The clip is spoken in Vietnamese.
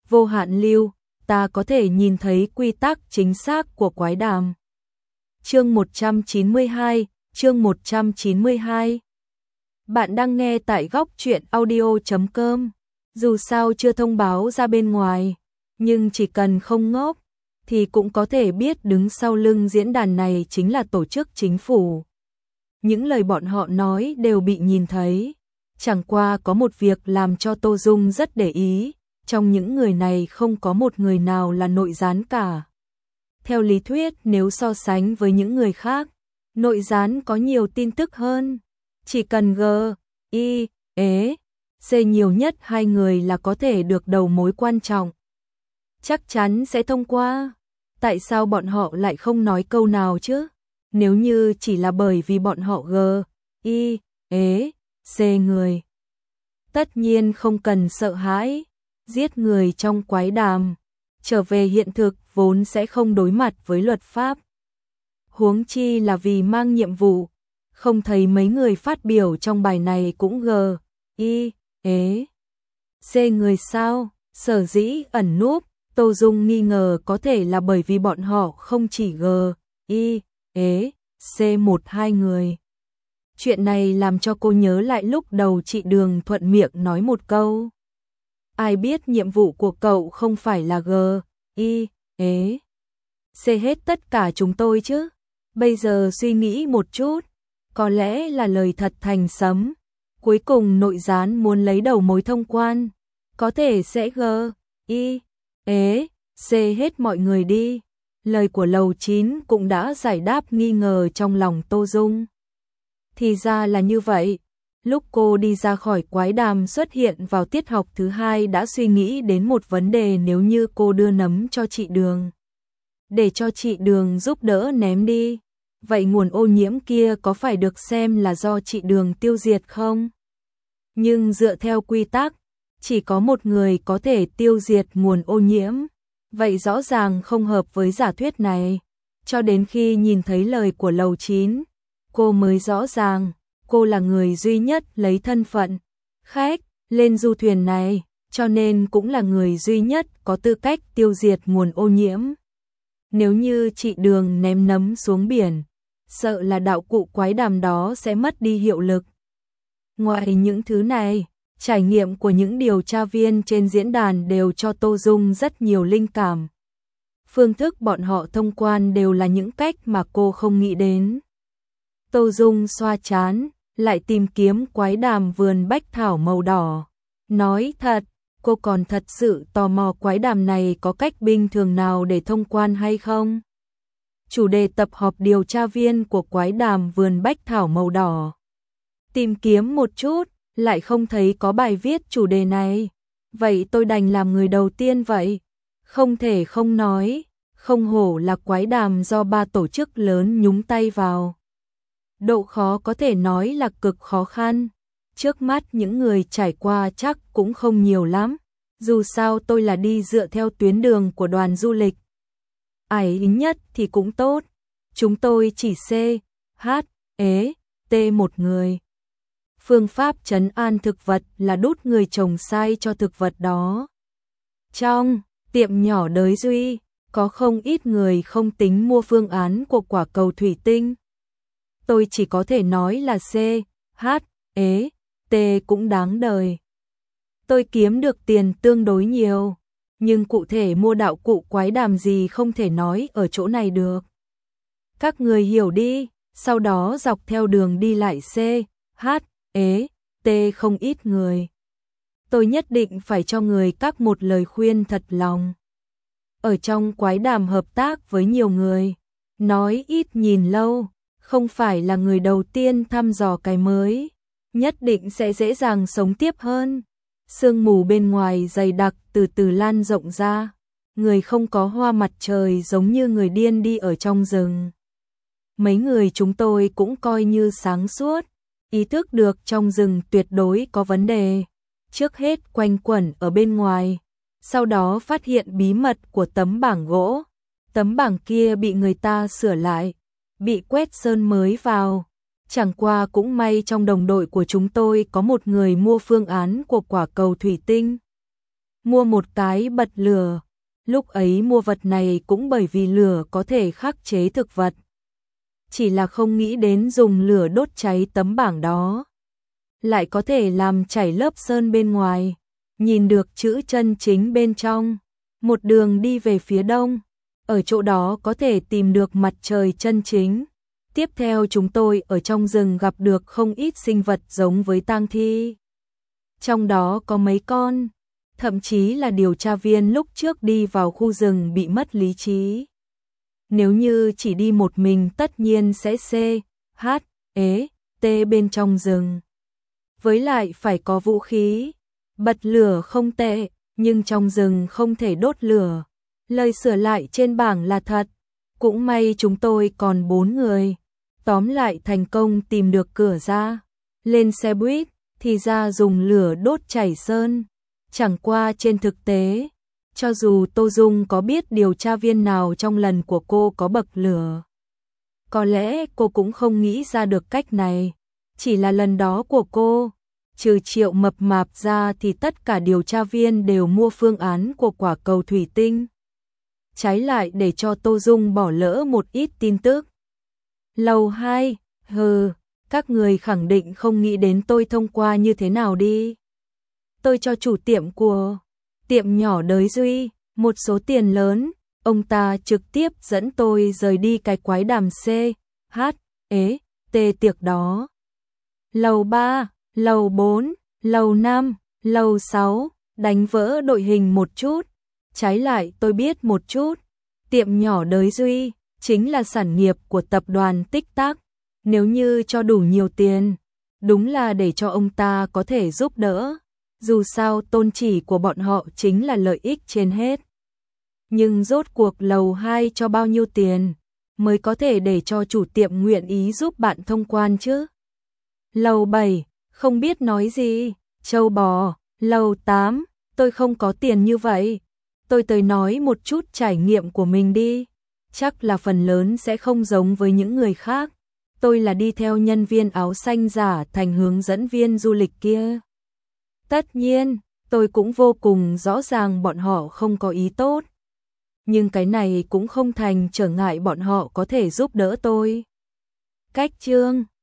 vô hạn lưu, ta có thể nhìn thấy quy tắc chính xác của quái đàm. Chương 192. Bạn đang nghe tại góc truyện audio.com. Dù sao chưa thông báo ra bên ngoài, nhưng chỉ cần không ngốc thì cũng có thể biết đứng sau lưng diễn đàn này chính là tổ chức chính phủ. Những lời bọn họ nói đều bị nhìn thấy. Chẳng qua có một việc làm cho Tô Dung rất để ý, trong những người này không có một người nào là nội gián cả. Theo lý thuyết nếu so sánh với những người khác, nội gián có nhiều tin tức hơn. Chỉ cần G, I, E, C nhiều nhất 2 người là có thể được đầu mối quan trọng. Chắc chắn sẽ thông qua. Tại sao bọn họ lại không nói câu nào chứ? Nếu như chỉ là bởi vì bọn họ G, I, E, C người. Tất nhiên không cần sợ hãi. Giết người trong quái đàm, trở về hiện thực vốn sẽ không đối mặt với luật pháp. Huống chi là vì mang nhiệm vụ. Không thấy mấy người phát biểu trong bài này cũng G, I, E, C người sao? Sở dĩ ẩn núp, Tô Dung nghi ngờ có thể là bởi vì bọn họ không chỉ G, I, E, C 1-2 người. Chuyện này làm cho cô nhớ lại lúc đầu chị Đường thuận miệng nói một câu. Ai biết nhiệm vụ của cậu không phải là G, I, E, C hết tất cả chúng tôi chứ? Bây giờ suy nghĩ một chút, có lẽ là lời thật thành sấm. Cuối cùng nội gián muốn lấy đầu mối thông quan, có thể sẽ G, I, E, C hết mọi người đi. Lời của Lầu 9 cũng đã giải đáp nghi ngờ trong lòng Tô Dung. Thì ra là như vậy. Lúc cô đi ra khỏi quái đàm xuất hiện vào tiết học thứ 2 đã suy nghĩ đến một vấn đề, nếu như cô đưa nấm cho chị Đường, để cho chị Đường giúp đỡ ném đi, vậy nguồn ô nhiễm kia có phải được xem là do chị Đường tiêu diệt không? Nhưng dựa theo quy tắc, chỉ có một người có thể tiêu diệt nguồn ô nhiễm, vậy rõ ràng không hợp với giả thuyết này. Cho đến khi nhìn thấy lời của Lầu 9, cô mới rõ ràng, cô là người duy nhất lấy thân phận khách lên du thuyền này, cho nên cũng là người duy nhất có tư cách tiêu diệt nguồn ô nhiễm. Nếu như chị Đường ném nấm xuống biển, sợ là đạo cụ quái đàm đó sẽ mất đi hiệu lực. Ngoài những thứ này, trải nghiệm của những điều tra viên trên diễn đàn đều cho Tô Dung rất nhiều linh cảm. Phương thức bọn họ thông quan đều là những cách mà cô không nghĩ đến. Tô Dung xoa trán, lại tìm kiếm quái đàm vườn bách thảo màu đỏ. Nói thật, cô còn thật sự tò mò quái đàm này có cách bình thường nào để thông quan hay không. Chủ đề tập họp điều tra viên của quái đàm vườn bách thảo màu đỏ. Tìm kiếm một chút, lại không thấy có bài viết chủ đề này. Vậy tôi đành làm người đầu tiên vậy. Không thể không nói, không hổ là quái đàm do 3 tổ chức lớn nhúng tay vào. Độ khó có thể nói là cực khó khăn. Trước mắt những người trải qua chắc cũng không nhiều lắm. Dù sao tôi là đi dựa theo tuyến đường của đoàn du lịch. Ai nhất thì cũng tốt. Chúng tôi chỉ C, H, E, T một người. Phương pháp trấn an thực vật là đút người trồng sai cho thực vật đó. Trong tiệm nhỏ Đới Duy, có không ít người không tính mua phương án của quả cầu thủy tinh. Tôi chỉ có thể nói là C, H, E, T cũng đáng đời. Tôi kiếm được tiền tương đối nhiều, nhưng cụ thể mua đạo cụ quái đàm gì không thể nói ở chỗ này được. Các người hiểu đi, sau đó dọc theo đường đi lại C, H, E, T không ít người. Tôi nhất định phải cho người các một lời khuyên thật lòng. Ở trong quái đàm hợp tác với nhiều người, nói ít nhìn lâu, không phải là người đầu tiên thăm dò cái mới, nhất định sẽ dễ dàng sống tiếp hơn. Sương mù bên ngoài dày đặc từ từ lan rộng ra, người không có hoa mặt trời giống như người điên đi ở trong rừng. Mấy người chúng tôi cũng coi như sáng suốt, ý thức được trong rừng tuyệt đối có vấn đề. Trước hết quanh quẩn ở bên ngoài, sau đó phát hiện bí mật của tấm bảng gỗ. Tấm bảng kia bị người ta sửa lại, bị quét sơn mới vào. Chẳng qua cũng may trong đồng đội của chúng tôi có một người mua phương án của quả cầu thủy tinh. mua một cái bật lửa. Lúc ấy mua vật này cũng bởi vì lửa có thể khắc chế thực vật. Chỉ là không nghĩ đến dùng lửa đốt cháy tấm bảng đó. Lại có thể làm chảy lớp sơn bên ngoài. Nhìn được chữ chân chính bên trong. Một đường đi về phía đông. Ở chỗ đó có thể tìm được mặt trời chân chính. Tiếp theo chúng tôi ở trong rừng gặp được không ít sinh vật giống với tang thi. Trong đó có mấy con, thậm chí là điều tra viên lúc trước đi vào khu rừng bị mất lý trí. Nếu như chỉ đi một mình tất nhiên sẽ T bên trong rừng. Với lại phải có vũ khí, bật lửa không tệ, nhưng trong rừng không thể đốt lửa. Lời sửa lại trên bảng là thật, cũng may chúng tôi còn 4 người. Tóm lại thành công tìm được cửa ra, lên xe buýt, thì ra dùng lửa đốt chảy sơn. Chẳng qua trên thực tế, cho dù Tô Dung có biết điều tra viên nào trong lần của cô có bậc lửa, có lẽ cô cũng không nghĩ ra được cách này. Chỉ là lần đó của cô, trừ Triệu Mập Mạp ra thì tất cả điều tra viên đều mua phương án của quả cầu thủy tinh. Trái lại để cho Tô Dung bỏ lỡ một ít tin tức. Lầu 2, các người khẳng định không nghĩ đến tôi thông qua như thế nào đi. Tôi cho chủ tiệm của tiệm nhỏ Đới Duy một số tiền lớn, ông ta trực tiếp dẫn tôi rời đi cái quái đàm tiệc đó. Lầu 3, lầu 4, lầu 5, lầu 6, đánh vỡ đội hình một chút. Trái lại tôi biết một chút, tiệm nhỏ Đới Duy chính là sản nghiệp của tập đoàn Tích Tắc. Nếu như cho đủ nhiều tiền, đúng là để cho ông ta có thể giúp đỡ. Dù sao tôn chỉ của bọn họ chính là lợi ích trên hết. Nhưng rốt cuộc lầu 2 cho bao nhiêu tiền mới có thể để cho chủ tiệm nguyện ý giúp bạn thông quan chứ? Lầu 7, không biết nói gì, châu bò. Lầu 8, tôi không có tiền như vậy. Tôi tới nói một chút trải nghiệm của mình đi. Chắc là phần lớn sẽ không giống với những người khác. Tôi là đi theo nhân viên áo xanh giả thành hướng dẫn viên du lịch kia. Tất nhiên, tôi cũng vô cùng rõ ràng bọn họ không có ý tốt. Nhưng cái này cũng không thành trở ngại bọn họ có thể giúp đỡ tôi. Cách chương